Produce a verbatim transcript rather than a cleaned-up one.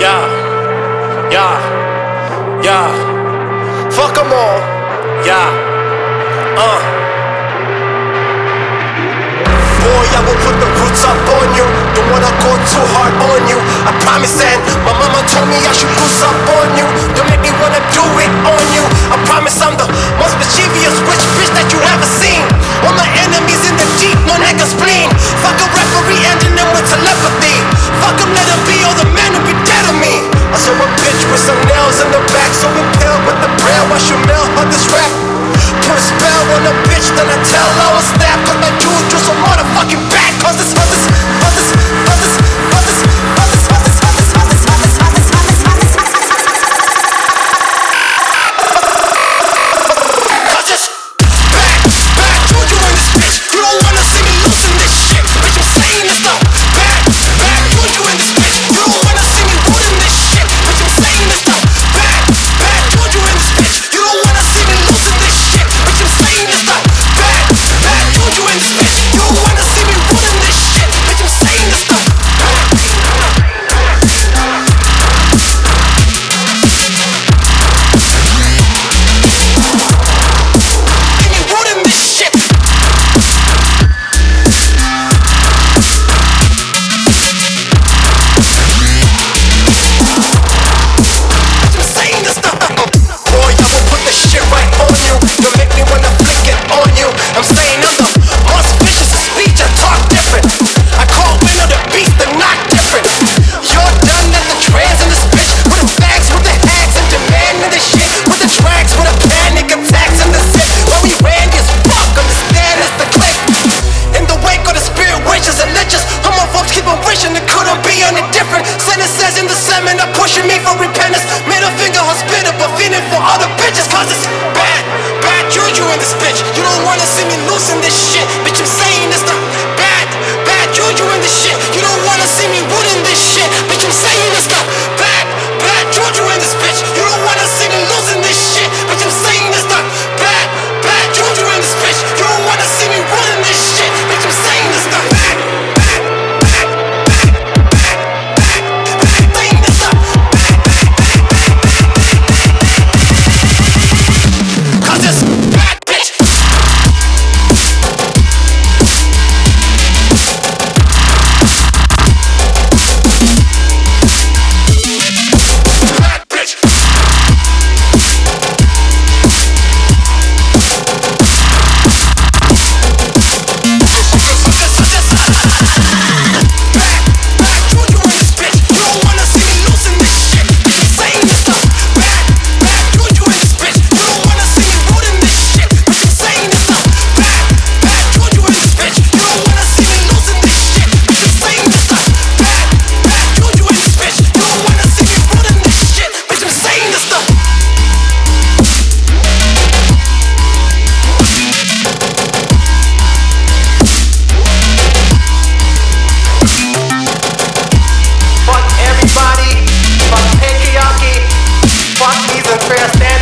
Yeah, yeah, yeah. Fuck them all. Yeah, uh. Boy, I will put the roots up on you. Don't wanna go too hard on you. I promise, and my mama told me I should loose up on you. Don't make me wanna do it on you. I promise I'm the most mischievous rich bitch that you ever seen. All my enemies in the deep, no nigga spleen. Fuck a referee ending them with telepathy. Fuck them, let them be all the men who be dead to me. I saw a bitch with some nails in the back, so impaled with the braille while she mail her this rap. Put a spell on a bitch, then I tell her I'll snap. Cause my juju so motherfucking bad. Cause it's others, others, others, others, others, others, others, others, others, others, others, others. Cause it's bad, bad juju in this bitch. You don't wanna see me losing this shit. Bitch, I'm saying this though. Bad, bad juju in this bitch. You don't wanna see me losing this shit. Bitch, I'm saying this though. Bad, bad juju in this bitch. You don't wanna see me losing this shit. Bitch, I'm saying this though. Bad, bad juju in this bitch. You don't wanna see me ruining this shit. Bitch, I'm saying this though. Give me ruining this shit. Bitch, I'm saying this though. Boy, I will put this shit right on you. Don't make me wanna flick it on you. I'm saying I'm the most vicious of speech. I talk different. I call winner the beast and not different. You're done at the trans in this bitch. With the facts, with the hacks and demanding the shit. With the tracks, with the panic attacks and the zip. While we ran as fuck, understand it's the click. In the wake of the spirit witches and liches, homophobes keep on wishing it couldn't be any different. Sentences in the seminar pushing me for repentance. Middle finger hospitable, feeling for other bitches. Cause it's bad, bad juju in this bitch. You don't wanna see me losing this shit. Bitch, I'm saying this the bad, bad juju in this shit. You don't wanna see me ruining this shit. Bitch, I'm saying this the bad, bad juju in this bitch. You don't wanna see me losing this shit. Bitch, I'm saying this the bad, bad juju in this bitch. You don't wanna see me ruining this shit. Bitch, I'm saying this the bad, bad, bad, bad, bad, bad, bad, saying this the bad, bad, bad, bad, bad. Cause it's bad, bitch. Bad bitch. Bad, bad juju in this bitch. You don't wanna see me losing this shit. Bitch, I'm saying this though. Bad, bad juju in this bitch. You don't wanna see me ruining this shit. Bitch, I'm saying this though. Bad, bad juju in this bitch. You don't wanna see me losing this shit. Bitch, I'm saying this though. Bad, bad juju in this bitch. You don't wanna see me ruining this shit. Bitch, I'm saying this though. Fuck everybody, fuck patriarchy, fuck these and fair standards.